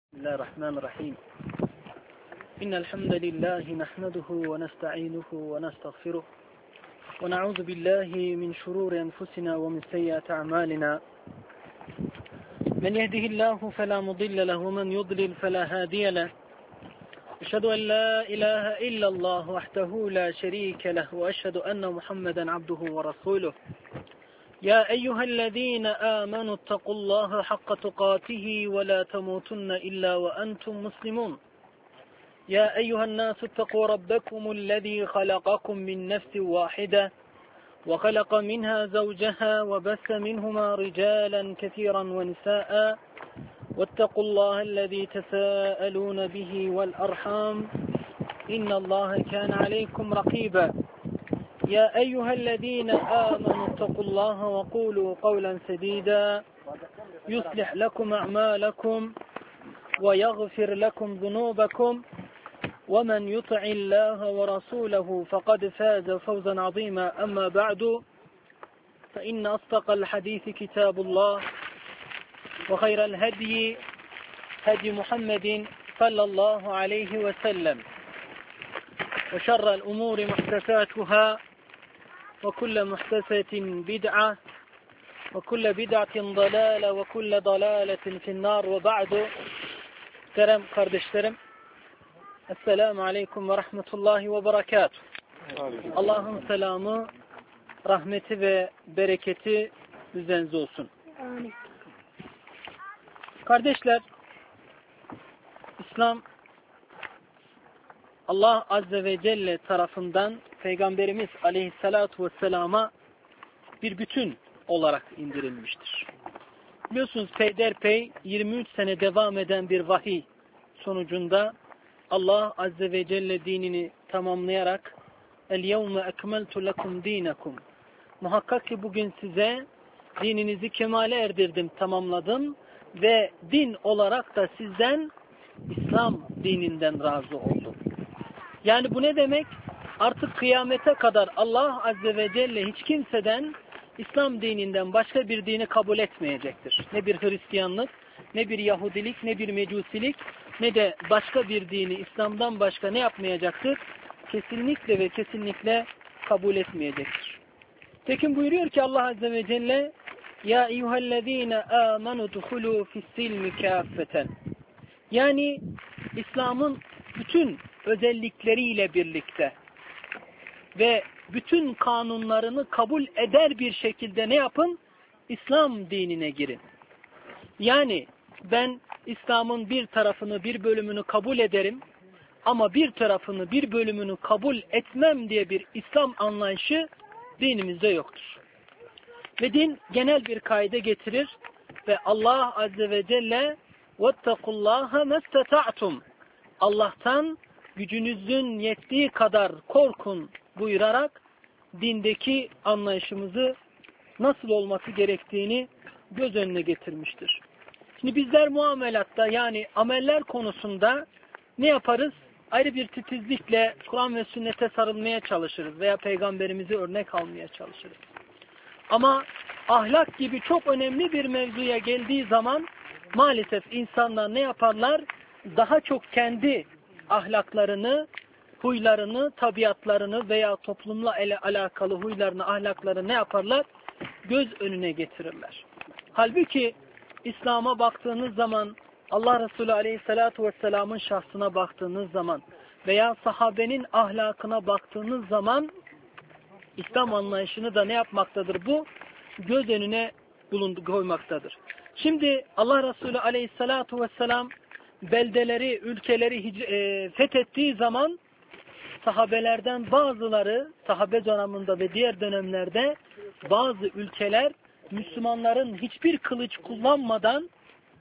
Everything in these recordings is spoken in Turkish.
بسم الله الرحمن الرحيم إن الحمد لله نحمده ونستعينه ونستغفره ونعوذ بالله من شرور أنفسنا ومن سيئات أعمالنا من يهده الله فلا مضل له ومن يضلل فلا هادي له أشهد أن لا إله إلا الله وحده لا شريك له وأشهد أن محمدا عبده ورسوله يا أيها الذين آمنوا اتقوا الله حق تقاته ولا تموتن إلا وأنتم مسلمون يا أيها الناس اتقوا ربكم الذي خلقكم من نفس واحدة وخلق منها زوجها وبث منهما رجالا كثيرا ونساء واتقوا الله الذي تساءلون به والأرحام إن الله كان عليكم رقيبا يا أيها الذين آمنوا اتقوا الله وقولوا قولا سديدا يصلح لكم أعمالكم ويغفر لكم ذنوبكم ومن يطع الله ورسوله فقد فاز فوزا عظيما أما بعد فإن أصدق الحديث كتاب الله وخير الهدي هدي محمد صلى الله عليه وسلم وشر الأمور محدثاتها وكل محدثة بدعة وكل بدعة ضلالة وكل ضلالة في النار وبعد Muhterem kardeşlerim, Esselamu Aleyküm ve Rahmetullahi ve Berekatuhu. Allah'ın selamı, rahmeti ve bereketi üzerinize olsun. Amin. Kardeşler, İslam Allah Azze ve Celle tarafından Peygamberimiz Aleyhisselatu Vesselam'a bir bütün olarak indirilmiştir. Biliyorsunuz peyderpey 23 sene devam eden bir vahiy sonucunda Allah Azze ve Celle dinini tamamlayarak El-yevme ekmeltu lekum dinakum. Muhakkak ki bugün size dininizi kemale erdirdim, tamamladım ve din olarak da sizden İslam dininden razı oldum. Yani bu ne demek? Artık kıyamete kadar Allah Azze ve Celle hiç kimseden İslam dininden başka bir dini kabul etmeyecektir. Ne bir Hristiyanlık, ne bir Yahudilik, ne bir Mecusilik, ne de başka bir dini İslam'dan başka ne yapmayacaktır? Kesinlikle ve kesinlikle kabul etmeyecektir. Tekin buyuruyor ki Allah Azze ve Celle Ya eyyühellezine amenu duhulu fissilmi kâffeten. Yani İslam'ın bütün özellikleriyle birlikte ve bütün kanunlarını kabul eder bir şekilde ne yapın? İslam dinine girin. Yani ben İslam'ın bir tarafını, bir bölümünü kabul ederim ama bir tarafını, bir bölümünü kabul etmem diye bir İslam anlayışı dinimizde yoktur. Ve din genel bir kaide getirir ve Allah Azze ve Celle وَاتَّقُوا اللّٰهَ مَسْتَطَعْتُمْ Allah'tan gücünüzün yettiği kadar korkun buyurarak dindeki anlayışımızı nasıl olması gerektiğini göz önüne getirmiştir. Şimdi bizler muamelatta yani ameller konusunda ne yaparız? Ayrı bir titizlikle Kur'an ve sünnete sarılmaya çalışırız veya peygamberimizi örnek almaya çalışırız. Ama ahlak gibi çok önemli bir mevzuya geldiği zaman maalesef insanlar ne yaparlar? Daha çok kendi ahlaklarını, huylarını, tabiatlarını veya toplumla alakalı huylarını, ahlaklarını ne yaparlar? Göz önüne getirirler. Halbuki İslam'a baktığınız zaman, Allah Resulü Aleyhisselatü Vesselam'ın şahsına baktığınız zaman veya sahabenin ahlakına baktığınız zaman İslam anlayışını da ne yapmaktadır bu? Göz önüne koymaktadır. Şimdi Allah Resulü Aleyhisselatü Vesselam beldeleri, ülkeleri fethettiği zaman sahabelerden bazıları, sahabe döneminde ve diğer dönemlerde bazı ülkeler Müslümanların hiçbir kılıç kullanmadan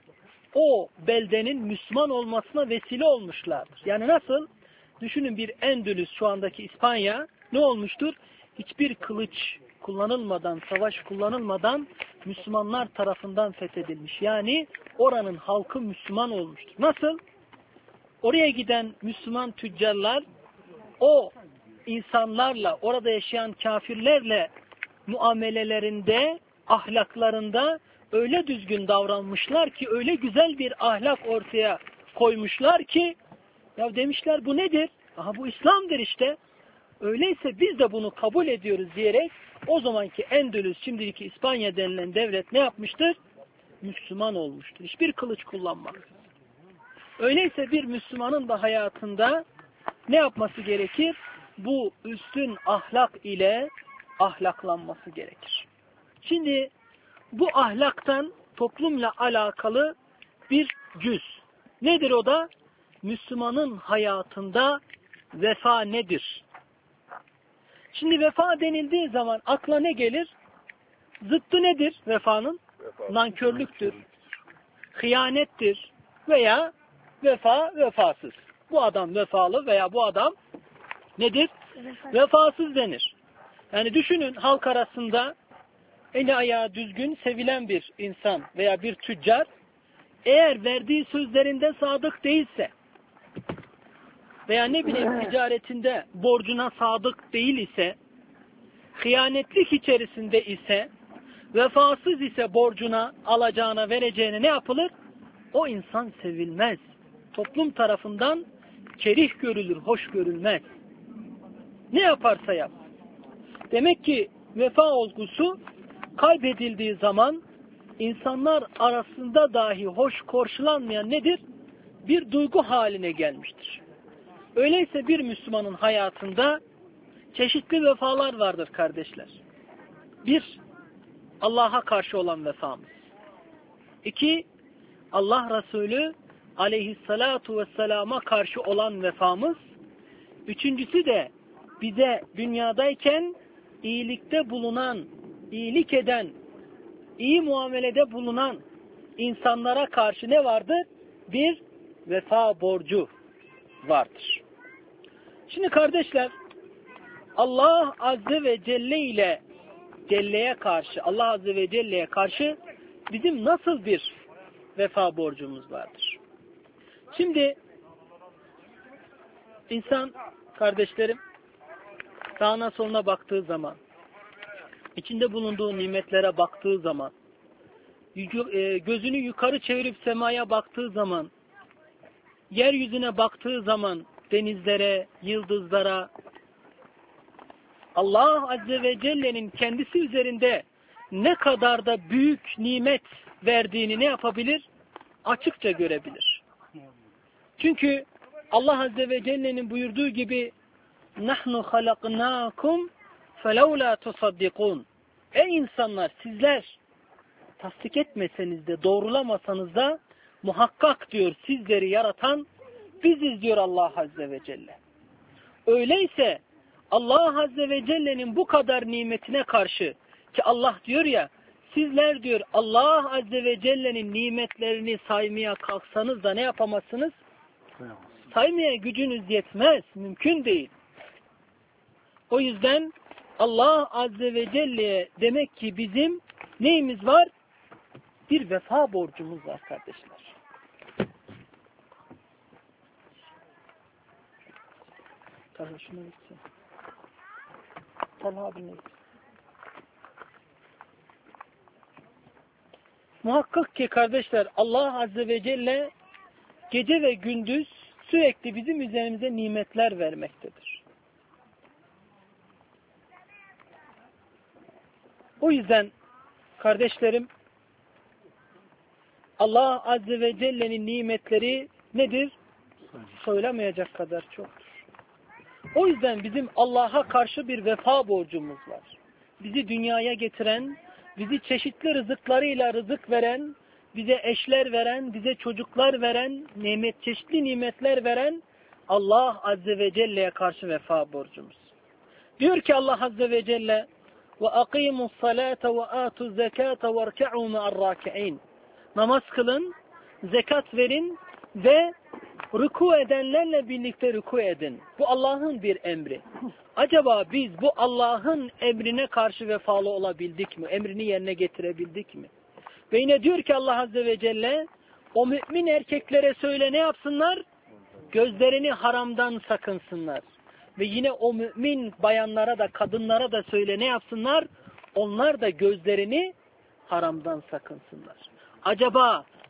o beldenin Müslüman olmasına vesile olmuşlardır. Yani nasıl? Düşünün bir Endülüs, şu andaki İspanya ne olmuştur? Hiçbir kılıç kullanılmadan, savaş kullanılmadan Müslümanlar tarafından fethedilmiş. Yani oranın halkı Müslüman olmuştur. Nasıl? Oraya giden Müslüman tüccarlar o insanlarla, orada yaşayan kafirlerle muamelelerinde, ahlaklarında öyle düzgün davranmışlar ki öyle güzel bir ahlak ortaya koymuşlar ki ya demişler bu nedir? Aha bu İslam'dır işte. Öyleyse biz de bunu kabul ediyoruz diyerek o zamanki Endülüs, şimdiki İspanya denilen devlet ne yapmıştır? Müslüman olmuştur. Hiçbir kılıç kullanmaksız. Öyleyse bir Müslümanın da hayatında ne yapması gerekir? Bu üstün ahlak ile ahlaklanması gerekir. Şimdi bu ahlaktan toplumla alakalı bir cüz. Nedir o da? Müslümanın hayatında vefa nedir? Şimdi vefa denildiği zaman akla ne gelir? Zıttı nedir vefanın? Nankörlüktür, hıyanettir veya vefasız. Bu adam vefalı veya bu adam nedir? Vefasız denir. Yani düşünün halk arasında eli ayağı düzgün, sevilen bir insan veya bir tüccar eğer verdiği sözlerinde sadık değilse veya ne bileyim ticaretinde borcuna sadık değil ise, hıyanetlik içerisinde ise, vefasız ise borcuna, alacağına, vereceğine ne yapılır? O insan sevilmez. Toplum tarafından kerih görülür, hoş görülmez. Ne yaparsa yap. Demek ki vefa olgusu kaybedildiği zaman insanlar arasında dahi hoş karşılanmayan nedir? Bir duygu haline gelmiştir. Öyleyse bir Müslümanın hayatında çeşitli vefalar vardır kardeşler. Bir, Allah'a karşı olan vefamız. İki, Allah Resulü aleyhissalatu vesselama karşı olan vefamız. Üçüncüsü de bize dünyadayken iyilikte bulunan, iyilik eden, iyi muamelede bulunan insanlara karşı ne vardır? Bir vefa borcu vardır. Şimdi kardeşler, Allah Azze ve Celle ile Celle'ye karşı, Allah Azze ve Celle'ye karşı bizim nasıl bir vefa borcumuz vardır? Şimdi insan kardeşlerim sağına soluna baktığı zaman, içinde bulunduğu nimetlere baktığı zaman, gözünü yukarı çevirip semaya baktığı zaman, yeryüzüne baktığı zaman, denizlere, yıldızlara, Allah Azze ve Celle'nin kendisi üzerinde ne kadar da büyük nimet verdiğini ne yapabilir? Açıkça görebilir. Çünkü Allah Azze ve Celle'nin buyurduğu gibi نَحْنُ خَلَقْنَاكُمْ فَلَوْلَا تُصَدِّقُونَ Ey insanlar sizler tasdik etmeseniz de doğrulamasanız da muhakkak diyor sizleri yaratan biziz diyor Allah Azze ve Celle. Öyleyse Allah Azze ve Celle'nin bu kadar nimetine karşı ki Allah diyor ya sizler diyor Allah Azze ve Celle'nin nimetlerini saymaya kalksanız da ne yapamazsınız? Saymaya gücünüz yetmez. Mümkün değil. O yüzden Allah Azze ve Celle'ye demek ki bizim neyimiz var? Bir vefa borcumuz var kardeşler. Talha şuna gitsin. Talha abine gitsin. Muhakkak ki kardeşler Allah Azze ve Celle gece ve gündüz sürekli bizim üzerimize nimetler vermektedir. O yüzden kardeşlerim Allah Azze ve Celle'nin nimetleri nedir? Söylemeyecek kadar çoktur. O yüzden bizim Allah'a karşı bir vefa borcumuz var. Bizi dünyaya getiren, bizi çeşitli rızıklarıyla rızık veren, bize eşler veren, bize çocuklar veren, çeşitli nimetler veren Allah Azze ve Celle'ye karşı vefa borcumuz. Diyor ki Allah Azze ve Celle وَاَقِيمُوا الصَّلَاةَ وَآتُوا الزَّكَاةَ وَارْكَعُوا مَعَ الرَّاكِعِينَ Namaz kılın, zekat verin ve rükû edenlerle birlikte rükû edin. Bu Allah'ın bir emri. Acaba biz bu Allah'ın emrine karşı vefalı olabildik mi? Emrini yerine getirebildik mi? Ve yine diyor ki Allah Azze ve Celle o mümin erkeklere söyle ne yapsınlar? Gözlerini haramdan sakınsınlar. Ve yine o mümin bayanlara da kadınlara da söyle ne yapsınlar? Onlar da gözlerini haramdan sakınsınlar. Acaba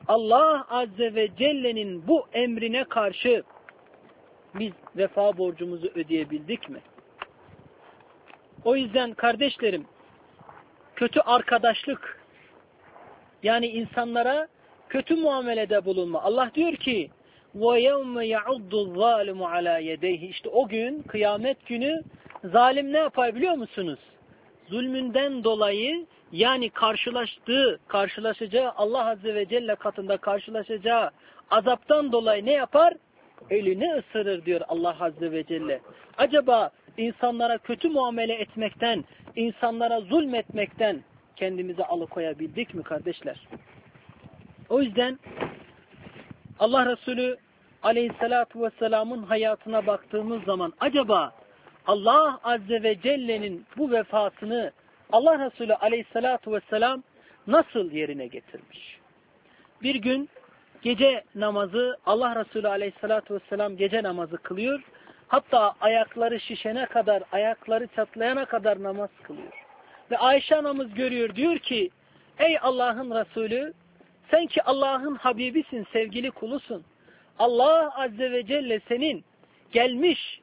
Allah Azze ve Celle'nin bu emrine karşı biz vefa borcumuzu ödeyebildik mi? O yüzden kardeşlerim, kötü arkadaşlık, yani insanlara kötü muamelede bulunma. Allah diyor ki وَيَوْمَ يَعُضُّ الظَّالِمُ عَلَى يَدَيْهِ İşte o gün, kıyamet günü zalim ne yapar biliyor musunuz? Zulmünden dolayı, yani karşılaşacağı Allah Azze ve Celle katında karşılaşacağı azaptan dolayı ne yapar? Elini ısırır diyor Allah Azze ve Celle. Acaba insanlara kötü muamele etmekten, insanlara zulmetmekten kendimizi alıkoyabildik mi kardeşler? O yüzden Allah Resulü Aleyhisselatü Vesselam'ın hayatına baktığımız zaman acaba Allah Azze ve Celle'nin bu vefasını Allah Resulü Aleyhisselatü Vesselam nasıl yerine getirmiş? Bir gün gece namazı, Allah Resulü Aleyhisselatü Vesselam gece namazı kılıyor. Hatta ayakları şişene kadar, ayakları çatlayana kadar namaz kılıyor. Ve Ayşe anamız görüyor, diyor ki ey Allah'ın Resulü, sen ki Allah'ın Habibisin, sevgili kulusun. Allah Azze ve Celle senin gelmiş,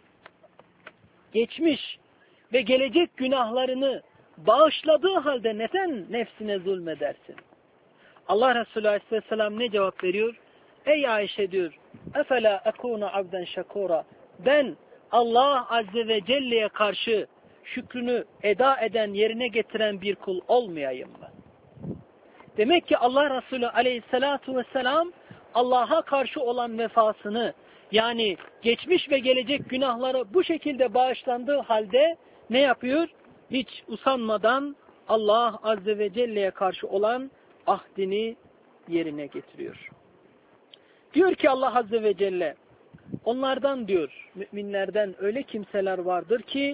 geçmiş ve gelecek günahlarını bağışladığı halde neden nefsine zulmedersin? Allah Resulü Aleyhisselam ne cevap veriyor? Ey Ayşe diyor, efela ekûne abden şakûra. Ben Allah Azze ve Celle'ye karşı şükrünü eda eden, yerine getiren bir kul olmayayım mı? Demek ki Allah Resulü Aleyhisselatü Vesselam Allah'a karşı olan vefasını, yani geçmiş ve gelecek günahları bu şekilde bağışlandığı halde ne yapıyor? Hiç usanmadan Allah Azze ve Celle'ye karşı olan ahdini yerine getiriyor. Diyor ki Allah Azze ve Celle, onlardan diyor, müminlerden öyle kimseler vardır ki,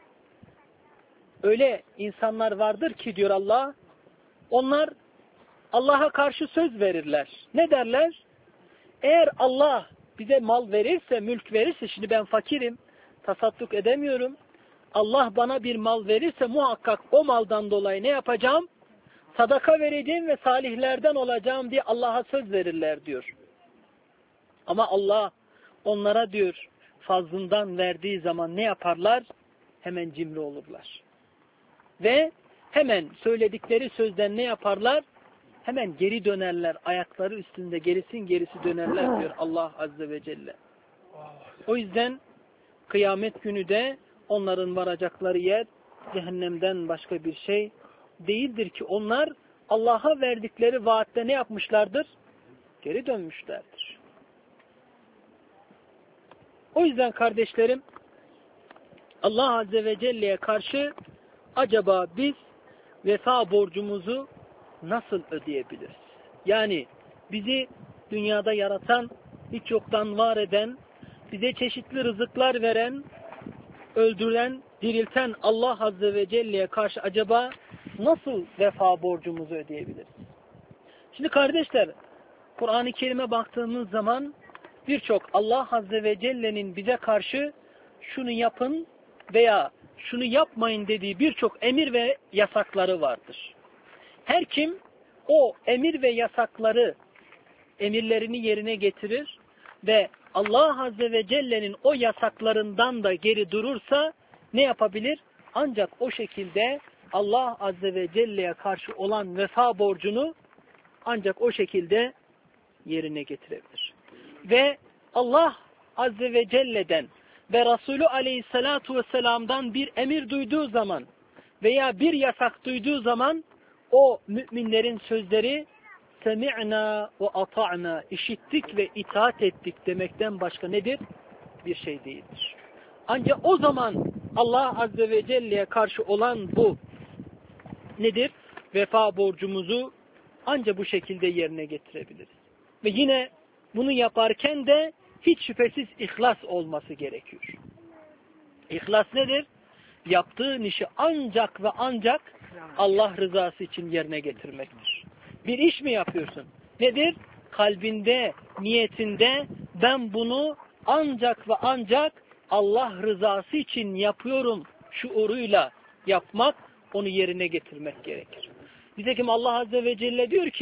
öyle insanlar vardır ki diyor Allah, onlar Allah'a karşı söz verirler. Ne derler? Eğer Allah bize mal verirse, mülk verirse, şimdi ben fakirim, tasadduk edemiyorum. Allah bana bir mal verirse muhakkak o maldan dolayı ne yapacağım? Sadaka vereceğim ve salihlerden olacağım diye Allah'a söz verirler diyor. Ama Allah onlara diyor fazlından verdiği zaman ne yaparlar? Hemen cimri olurlar. Ve hemen söyledikleri sözden ne yaparlar? Hemen geri dönerler. Ayakları üstünde gerisin gerisi dönerler diyor Allah Azze ve Celle. O yüzden kıyamet günü de onların varacakları yer cehennemden başka bir şey değildir ki onlar Allah'a verdikleri vaatte ne yapmışlardır? Geri dönmüşlerdir. O yüzden kardeşlerim, Allah Azze ve Celle'ye karşı acaba biz vefa borcumuzu nasıl ödeyebiliriz? Yani bizi dünyada yaratan, hiç yoktan var eden, bize çeşitli rızıklar veren, öldüren, dirilten Allah Azze ve Celle'ye karşı acaba nasıl vefa borcumuzu ödeyebiliriz? Şimdi kardeşler, Kur'an-ı Kerim'e baktığımız zaman birçok Allah Azze ve Celle'nin bize karşı şunu yapın veya şunu yapmayın dediği birçok emir ve yasakları vardır. Her kim o emir ve yasakları, emirlerini yerine getirir ve Allah Azze ve Celle'nin o yasaklarından da geri durursa ne yapabilir? Ancak o şekilde Allah Azze ve Celle'ye karşı olan vefa borcunu ancak o şekilde yerine getirebilir. Ve Allah Azze ve Celle'den ve Resulü Aleyhisselatu Vesselam'dan bir emir duyduğu zaman veya bir yasak duyduğu zaman o müminlerin sözleri semi'na ve ata'na, işittik ve itaat ettik demekten başka nedir? Bir şey değildir. Ancak o zaman Allah Azze ve Celle'ye karşı olan bu nedir? Vefa borcumuzu ancak bu şekilde yerine getirebiliriz. Ve yine bunu yaparken de hiç şüphesiz ihlas olması gerekiyor. İhlas nedir? Yaptığın işi ancak ve ancak Allah rızası için yerine getirmektir. Bir iş mi yapıyorsun? Nedir? Kalbinde, niyetinde ben bunu ancak ve ancak Allah rızası için yapıyorum şuuruyla yapmak, onu yerine getirmek gerekir. Nitekim Allah Azze ve Celle diyor ki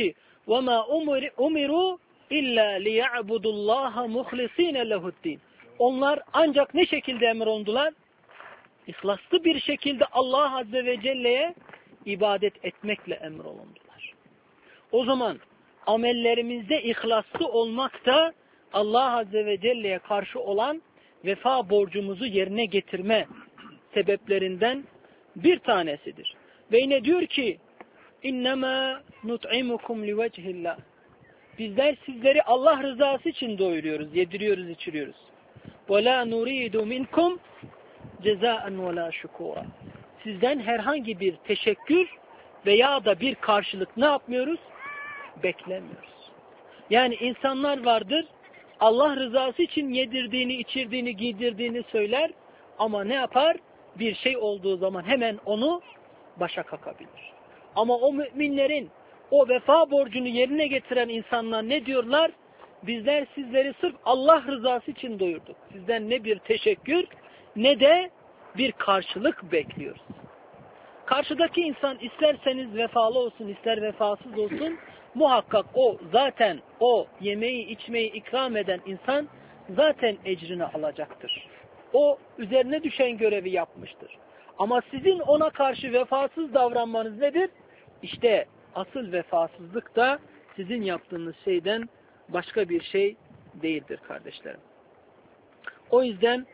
وَمَا اُمِرُوا اِلَّا لِيَعْبُدُ اللّٰهَ مُخْلِص۪ينَ لَهُ الدِّينَ. Onlar ancak ne şekilde emrolundular? İhlaslı bir şekilde Allah Azze ve Celle'ye ibadet etmekle emrolundular. O zaman amellerimizde ihlaslı olmak da Allah Azze ve Celle'ye karşı olan vefa borcumuzu yerine getirme sebeplerinden bir tanesidir. Ve yine diyor ki İnnemâ nut'imukum livechillah. Bizler sizleri Allah rızası için doyuruyoruz, yediriyoruz, içiriyoruz. وَلَا نُرِيدُ مِنْكُمْ جَزَاءً وَلَا شُكُورًا. Sizden herhangi bir teşekkür veya da bir karşılık ne yapmıyoruz? Beklemiyoruz. Yani insanlar vardır, Allah rızası için yedirdiğini, içirdiğini, giydirdiğini söyler ama ne yapar? Bir şey olduğu zaman hemen onu başa kakabilir. Ama o müminlerin o vefa borcunu yerine getiren insanlar ne diyorlar? Bizler sizleri sırf Allah rızası için doyurduk. Sizden ne bir teşekkür ne de bir karşılık bekliyoruz. Karşıdaki insan isterseniz vefalı olsun, ister vefasız olsun, muhakkak o zaten o yemeği, içmeyi ikram eden insan zaten ecrini alacaktır. O üzerine düşen görevi yapmıştır. Ama sizin ona karşı vefasız davranmanız nedir? İşte asıl vefasızlık da sizin yaptığınız şeyden başka bir şey değildir kardeşlerim. O yüzden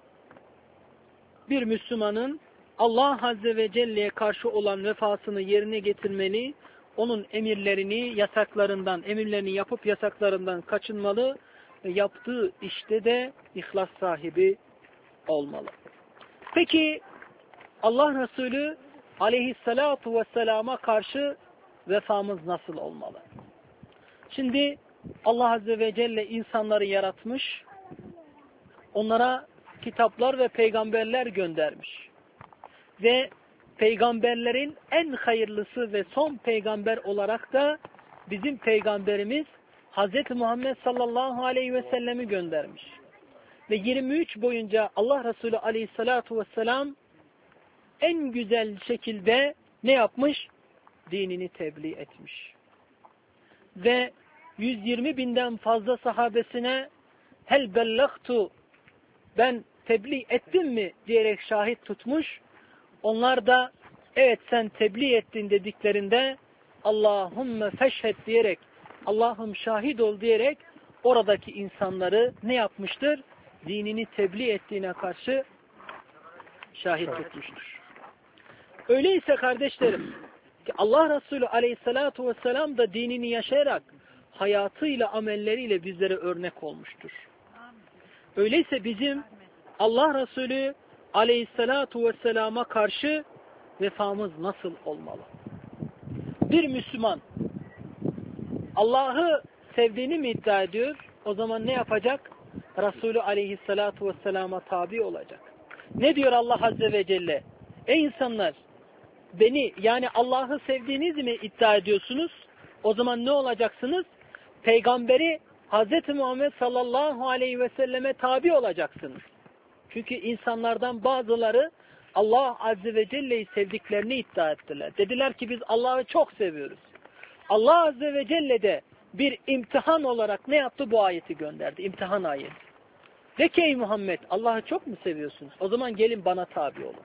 bir Müslümanın Allah Azze ve Celle'ye karşı olan vefasını yerine getirmeli, onun emirlerini, yasaklarından, emirlerini yapıp yasaklarından kaçınmalı ve yaptığı işte de ihlas sahibi olmalı. Peki Allah Resulü aleyhissalatu vesselama karşı vefamız nasıl olmalı? Şimdi Allah Azze ve Celle insanları yaratmış, onlara kitaplar ve peygamberler göndermiş. Ve peygamberlerin en hayırlısı ve son peygamber olarak da bizim peygamberimiz Hz. Muhammed sallallahu aleyhi ve sellemi göndermiş. Ve 23 boyunca Allah Resulü aleyhissalatu vesselam en güzel şekilde ne yapmış? Dinini tebliğ etmiş. Ve 120 binden fazla sahabesine hel bellagtu, ben tebliğ ettim mi diyerek şahit tutmuş. Onlar da evet sen tebliğ ettin dediklerinde Allahümme feşhed diyerek, Allah'ım şahit ol diyerek oradaki insanları ne yapmıştır? Dinini tebliğ ettiğine karşı şahit tutmuştur. Öyleyse kardeşlerim ki Allah Resulü aleyhissalatu vesselam da dinini yaşayarak hayatıyla, amelleriyle bizlere örnek olmuştur. Öyleyse bizim Allah Resulü aleyhissalatu vesselama karşı vefamız nasıl olmalı? Bir Müslüman Allah'ı sevdiğini mi iddia ediyor? O zaman ne yapacak? Resulü aleyhissalatu vesselama tabi olacak. Ne diyor Allah Azze ve Celle? Ey insanlar! Beni yani Allah'ı sevdiğinizi mi iddia ediyorsunuz? O zaman ne olacaksınız? Peygamberi Hz. Muhammed sallallahu aleyhi ve selleme tabi olacaksınız. Çünkü insanlardan bazıları Allah Azze ve Celle'yi sevdiklerini iddia ettiler. Dediler ki biz Allah'ı çok seviyoruz. Allah Azze ve Celle de bir imtihan olarak ne yaptı? Bu ayeti gönderdi. İmtihan ayeti. De ki ey Muhammed Allah'ı çok mu seviyorsunuz? O zaman gelin bana tabi olun.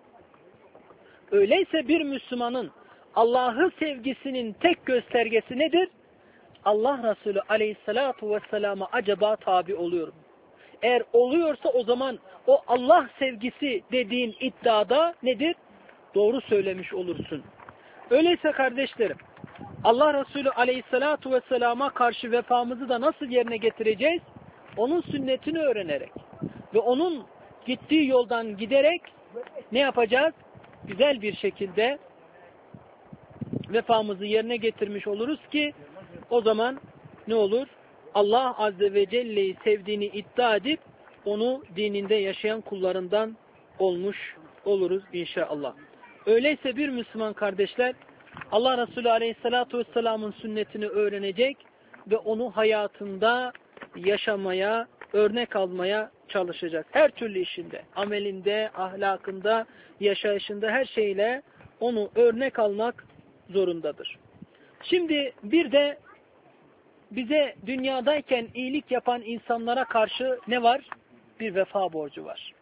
Öyleyse bir Müslümanın Allah'ı sevgisinin tek göstergesi nedir? Allah Resulü aleyhissalatu vesselama acaba tabi oluyor mu? Eğer oluyorsa o zaman o Allah sevgisi dediğin iddiada nedir? Doğru söylemiş olursun. Öyleyse kardeşlerim, Allah Resulü aleyhissalatu vesselama karşı vefamızı da nasıl yerine getireceğiz? Onun sünnetini öğrenerek ve onun gittiği yoldan giderek ne yapacağız? Güzel bir şekilde vefamızı yerine getirmiş oluruz ki o zaman ne olur? Allah Azze ve Celle'yi sevdiğini iddia edip onu dininde yaşayan kullarından olmuş oluruz inşallah. Öyleyse bir Müslüman kardeşler Allah Resulü Aleyhisselatü Vesselam'ın sünnetini öğrenecek ve onu hayatında yaşamaya, örnek almaya çalışacak. Her türlü işinde, amelinde, ahlakında, yaşayışında her şeyle onu örnek almak zorundadır. Şimdi bir de bize dünyadayken iyilik yapan insanlara karşı ne var? Bir vefa borcu var.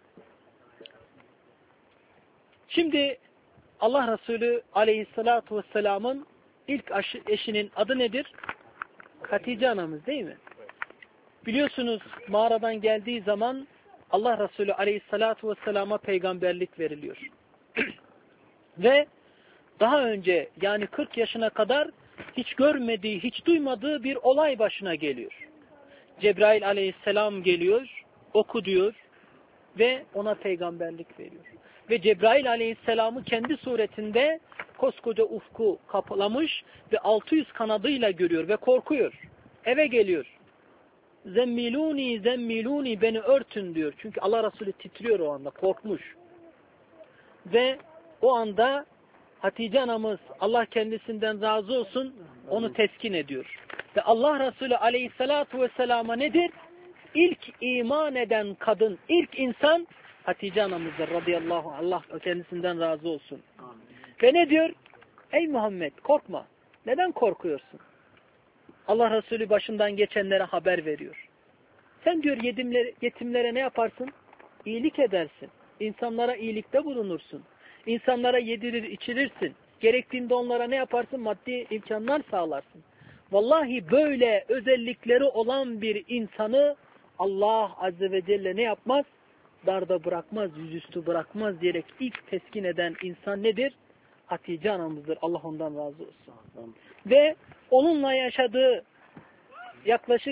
Şimdi Allah Resulü Aleyhisselatü Vesselam'ın ilk eşinin adı nedir? Hatice anamız değil mi? Biliyorsunuz mağaradan geldiği zaman Allah Resulü Aleyhisselatü Vesselam'a peygamberlik veriliyor. Ve daha önce yani 40 yaşına kadar hiç görmediği, hiç duymadığı bir olay başına geliyor. Cebrail Aleyhisselam geliyor, oku diyor ve ona peygamberlik veriyor. Ve Cebrail Aleyhisselam'ı kendi suretinde koskoca ufku kaplamış ve 600 kanadıyla görüyor ve korkuyor. Eve geliyor. Zemmiluni, zemmiluni, beni örtün diyor. Çünkü Allah Resulü titriyor o anda, korkmuş. Ve o anda Hatice anamız, Allah kendisinden razı olsun, onu teskin ediyor. Ve Allah Resulü Aleyhisselatü Vesselam'a nedir? İlk iman eden kadın, ilk insan Hatice anamızdır radıyallahu anh. Allah kendisinden razı olsun. Amin. Ve ne diyor? Ey Muhammed korkma. Neden korkuyorsun? Allah Resulü başından geçenlere haber veriyor. Sen diyor yetimlere ne yaparsın? İyilik edersin. İnsanlara iyilikte bulunursun. İnsanlara yedirir içirirsin. Gerektiğinde onlara ne yaparsın? Maddi imkanlar sağlarsın. Vallahi böyle özellikleri olan bir insanı Allah Azze ve Celle ne yapmaz? Darda bırakmaz, yüzüstü bırakmaz diyerek ilk teskin eden insan nedir? Hatice anamızdır. Allah ondan razı olsun. Ve onunla yaşadığı yaklaşık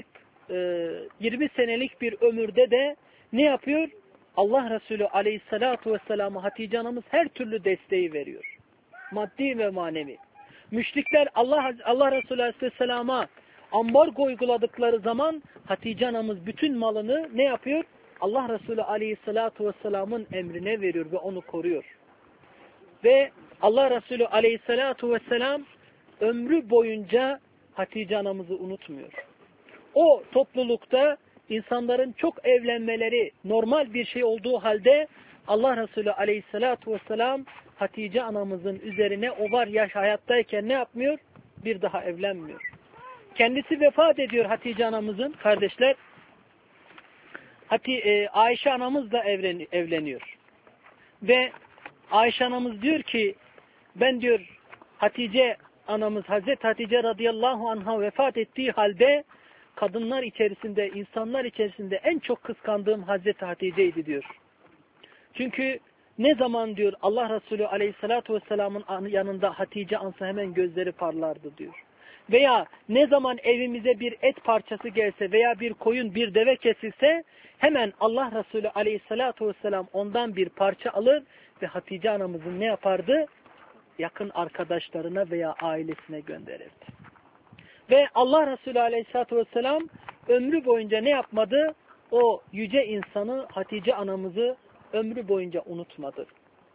20 senelik bir ömürde de ne yapıyor? Allah Resulü Aleyhisselatü Vesselam'a Hatice anamız her türlü desteği veriyor. Maddi ve manevi. Müşrikler Allah Resulü Aleyhisselam'a ambargo uyguladıkları zaman Hatice anamız bütün malını ne yapıyor? Allah Resulü Aleyhisselatü Vesselam'ın emrine veriyor ve onu koruyor. Ve Allah Resulü Aleyhisselatü Vesselam ömrü boyunca Hatice anamızı unutmuyor. O toplulukta insanların çok evlenmeleri normal bir şey olduğu halde Allah Resulü Aleyhisselatü Vesselam Hatice anamızın üzerine o var yaş hayattayken ne yapmıyor? Bir daha evlenmiyor. Kendisi vefat ediyor Hatice anamızın kardeşler. Ayşe anamız da evleniyor. Ve Ayşe anamız diyor ki ben diyor Hatice anamız Hazreti Hatice radıyallahu anha vefat ettiği halde kadınlar içerisinde, insanlar içerisinde en çok kıskandığım Hazreti Hatice'ydi diyor. Çünkü ne zaman diyor Allah Resulü Aleyhisselatü Vesselam'ın yanında Hatice ansa hemen gözleri parlardı diyor. Veya ne zaman evimize bir et parçası gelse veya bir koyun, bir deve kesilse hemen Allah Resulü Aleyhisselatü Vesselam ondan bir parça alır ve Hatice anamızın ne yapardı? Yakın arkadaşlarına veya ailesine gönderirdi. Ve Allah Resulü Aleyhisselatü Vesselam ömrü boyunca ne yapmadı? O yüce insanı Hatice anamızı ömrü boyunca unutmadı.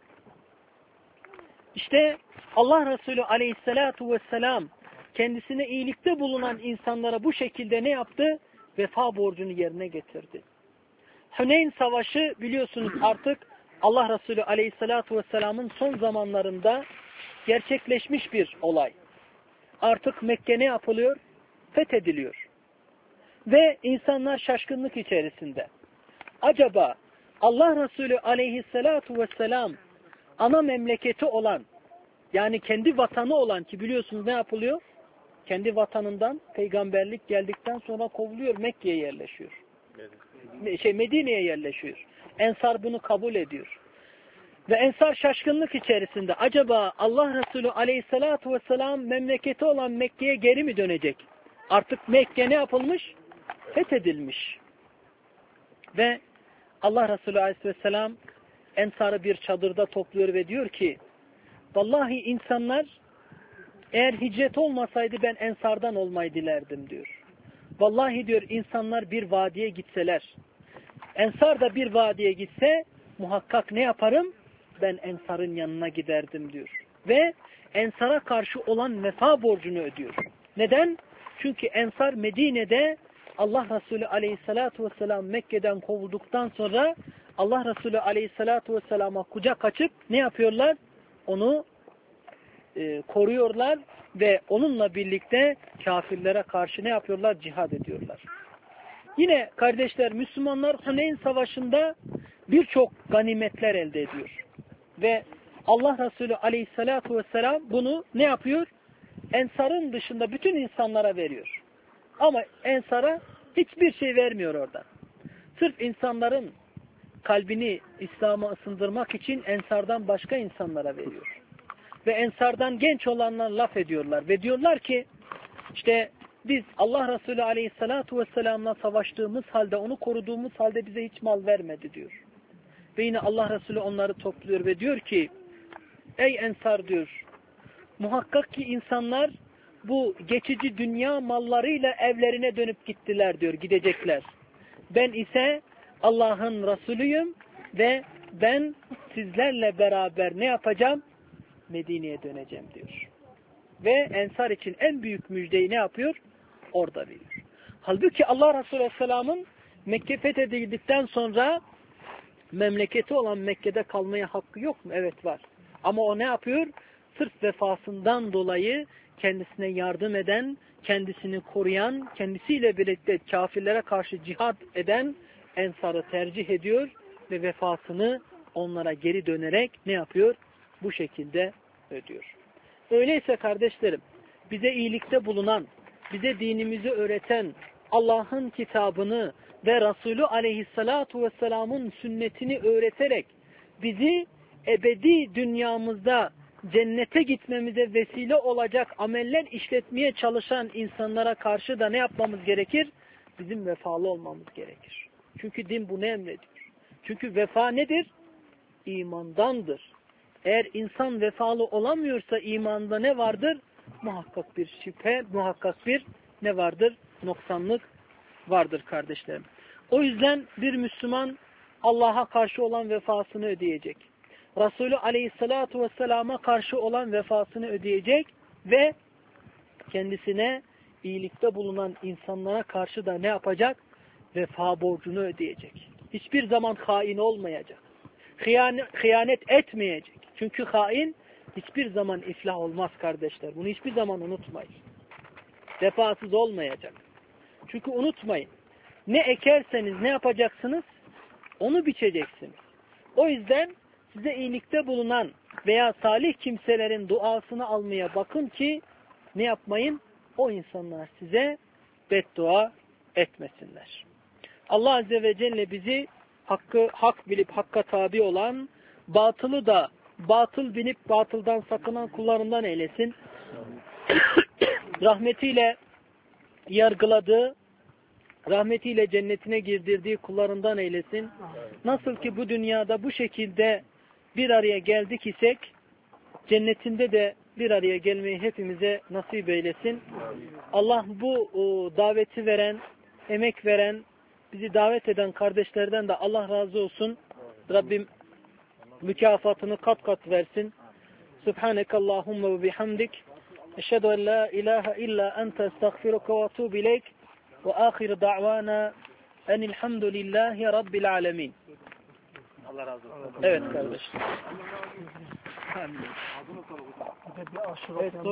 İşte Allah Resulü Aleyhisselatü Vesselam kendisine iyilikte bulunan insanlara bu şekilde ne yaptı? Vefa borcunu yerine getirdi. Huneyn Savaşı biliyorsunuz artık Allah Resulü Aleyhisselatü Vesselam'ın son zamanlarında gerçekleşmiş bir olay. Artık Mekke ne yapılıyor? Fethediliyor. Ve insanlar şaşkınlık içerisinde. Acaba Allah Resulü Aleyhisselatü Vesselam ana memleketi olan yani kendi vatanı olan ki biliyorsunuz ne yapılıyor? Kendi vatanından peygamberlik geldikten sonra kovuluyor, Mekke'ye yerleşiyor. Medine'ye yerleşiyor. Ensar bunu kabul ediyor. Ve Ensar şaşkınlık içerisinde acaba Allah Resulü Aleyhisselatü Vesselam memleketi olan Mekke'ye geri mi dönecek? Artık Mekke ne yapılmış? Fethedilmiş. Ve Allah Resulü Aleyhisselam Ensar'ı bir çadırda topluyor ve diyor ki vallahi insanlar eğer hicret olmasaydı ben Ensar'dan olmayı dilerdim diyor. Vallahi diyor insanlar bir vadiye gitseler, Ensar da bir vadiye gitse muhakkak ne yaparım? Ben Ensar'ın yanına giderdim diyor. Ve Ensar'a karşı olan vefa borcunu ödüyor. Neden? Çünkü Ensar Medine'de Allah Resulü Aleyhisselatü Vesselam Mekke'den kovulduktan sonra Allah Resulü Aleyhisselatü Vesselam'a kucak açıp ne yapıyorlar? Onu koruyorlar ve onunla birlikte kafirlere karşı ne yapıyorlar? Cihad ediyorlar. Yine kardeşler, Müslümanlar Huneyn Savaşı'nda birçok ganimetler elde ediyor. Ve Allah Resulü Aleyhisselatü Vesselam bunu ne yapıyor? Ensar'ın dışında bütün insanlara veriyor. Ama Ensar'a hiçbir şey vermiyor orada. Sırf insanların kalbini İslam'a ısındırmak için Ensar'dan başka insanlara veriyor. Ve Ensar'dan genç olanlar laf ediyorlar. Ve diyorlar ki işte biz Allah Resulü Aleyhisselatü Vesselam'la savaştığımız halde, onu koruduğumuz halde bize hiç mal vermedi diyor. Ve yine Allah Resulü onları topluyor ve diyor ki ey Ensar diyor, muhakkak ki insanlar bu geçici dünya mallarıyla evlerine dönüp gittiler diyor, gidecekler. Ben ise Allah'ın Resulüyüm ve ben sizlerle beraber ne yapacağım? Medine'ye döneceğim diyor. Ve Ensar için en büyük müjdeyi ne yapıyor? Orada veriyor. Halbuki Allah Resulü Aleyhisselam'ın Mekke fethedildikten sonra memleketi olan Mekke'de kalmaya hakkı yok mu? Evet var. Ama o ne yapıyor? Sırf vefasından dolayı kendisine yardım eden, kendisini koruyan, kendisiyle birlikte kafirlere karşı cihad eden Ensar'ı tercih ediyor ve vefasını onlara geri dönerek ne yapıyor? Bu şekilde ödüyor. Öyleyse kardeşlerim, bize iyilikte bulunan, bize dinimizi öğreten Allah'ın kitabını ve Resulü Aleyhisselatu Vesselam'ın sünnetini öğreterek bizi ebedi dünyamızda cennete gitmemize vesile olacak ameller işletmeye çalışan insanlara karşı da ne yapmamız gerekir? Bizim vefalı olmamız gerekir. Çünkü din bunu emrediyor. Çünkü vefa nedir? İmandandır. Eğer insan vefalı olamıyorsa imanda ne vardır? Muhakkak bir şüphe, muhakkak bir ne vardır? Noksanlık vardır kardeşlerim. O yüzden bir Müslüman Allah'a karşı olan vefasını ödeyecek. Resulü Aleyhisselatü Vesselam'a karşı olan vefasını ödeyecek ve kendisine iyilikte bulunan insanlara karşı da ne yapacak? Vefa borcunu ödeyecek. Hiçbir zaman hain olmayacak. Hıyanet etmeyecek. Çünkü hain hiçbir zaman iflah olmaz kardeşler. Bunu hiçbir zaman unutmayın. Vefasız olmayacak. Çünkü unutmayın. Ne ekerseniz ne yapacaksınız? Onu biçeceksiniz. O yüzden size iyilikte bulunan veya salih kimselerin duasını almaya bakın ki ne yapmayın? O insanlar size beddua etmesinler. Allah Azze ve Celle bizi hakkı hak bilip hakka tabi olan, batılı da batıl bilip batıldan sakınan kullarından eylesin. Rahmetiyle yargıladığı, rahmetiyle cennetine girdirdiği kullarından eylesin. Nasıl ki bu dünyada bu şekilde bir araya geldik isek, cennetinde de bir araya gelmeyi hepimize nasip eylesin. Allah bu daveti veren, emek veren, bizi davet eden kardeşlerden de Allah razı olsun. Rabbim mükafatını kat kat versin. Subhanekallahumma ve bihamdik. Eşhedü en la ilahe illa ente estağfiruke ve etûbü ileyk. Ve ahir da'vana enilhamdülillahi rabbil alemin. Allah razı olsun. Evet kardeşler. Evet,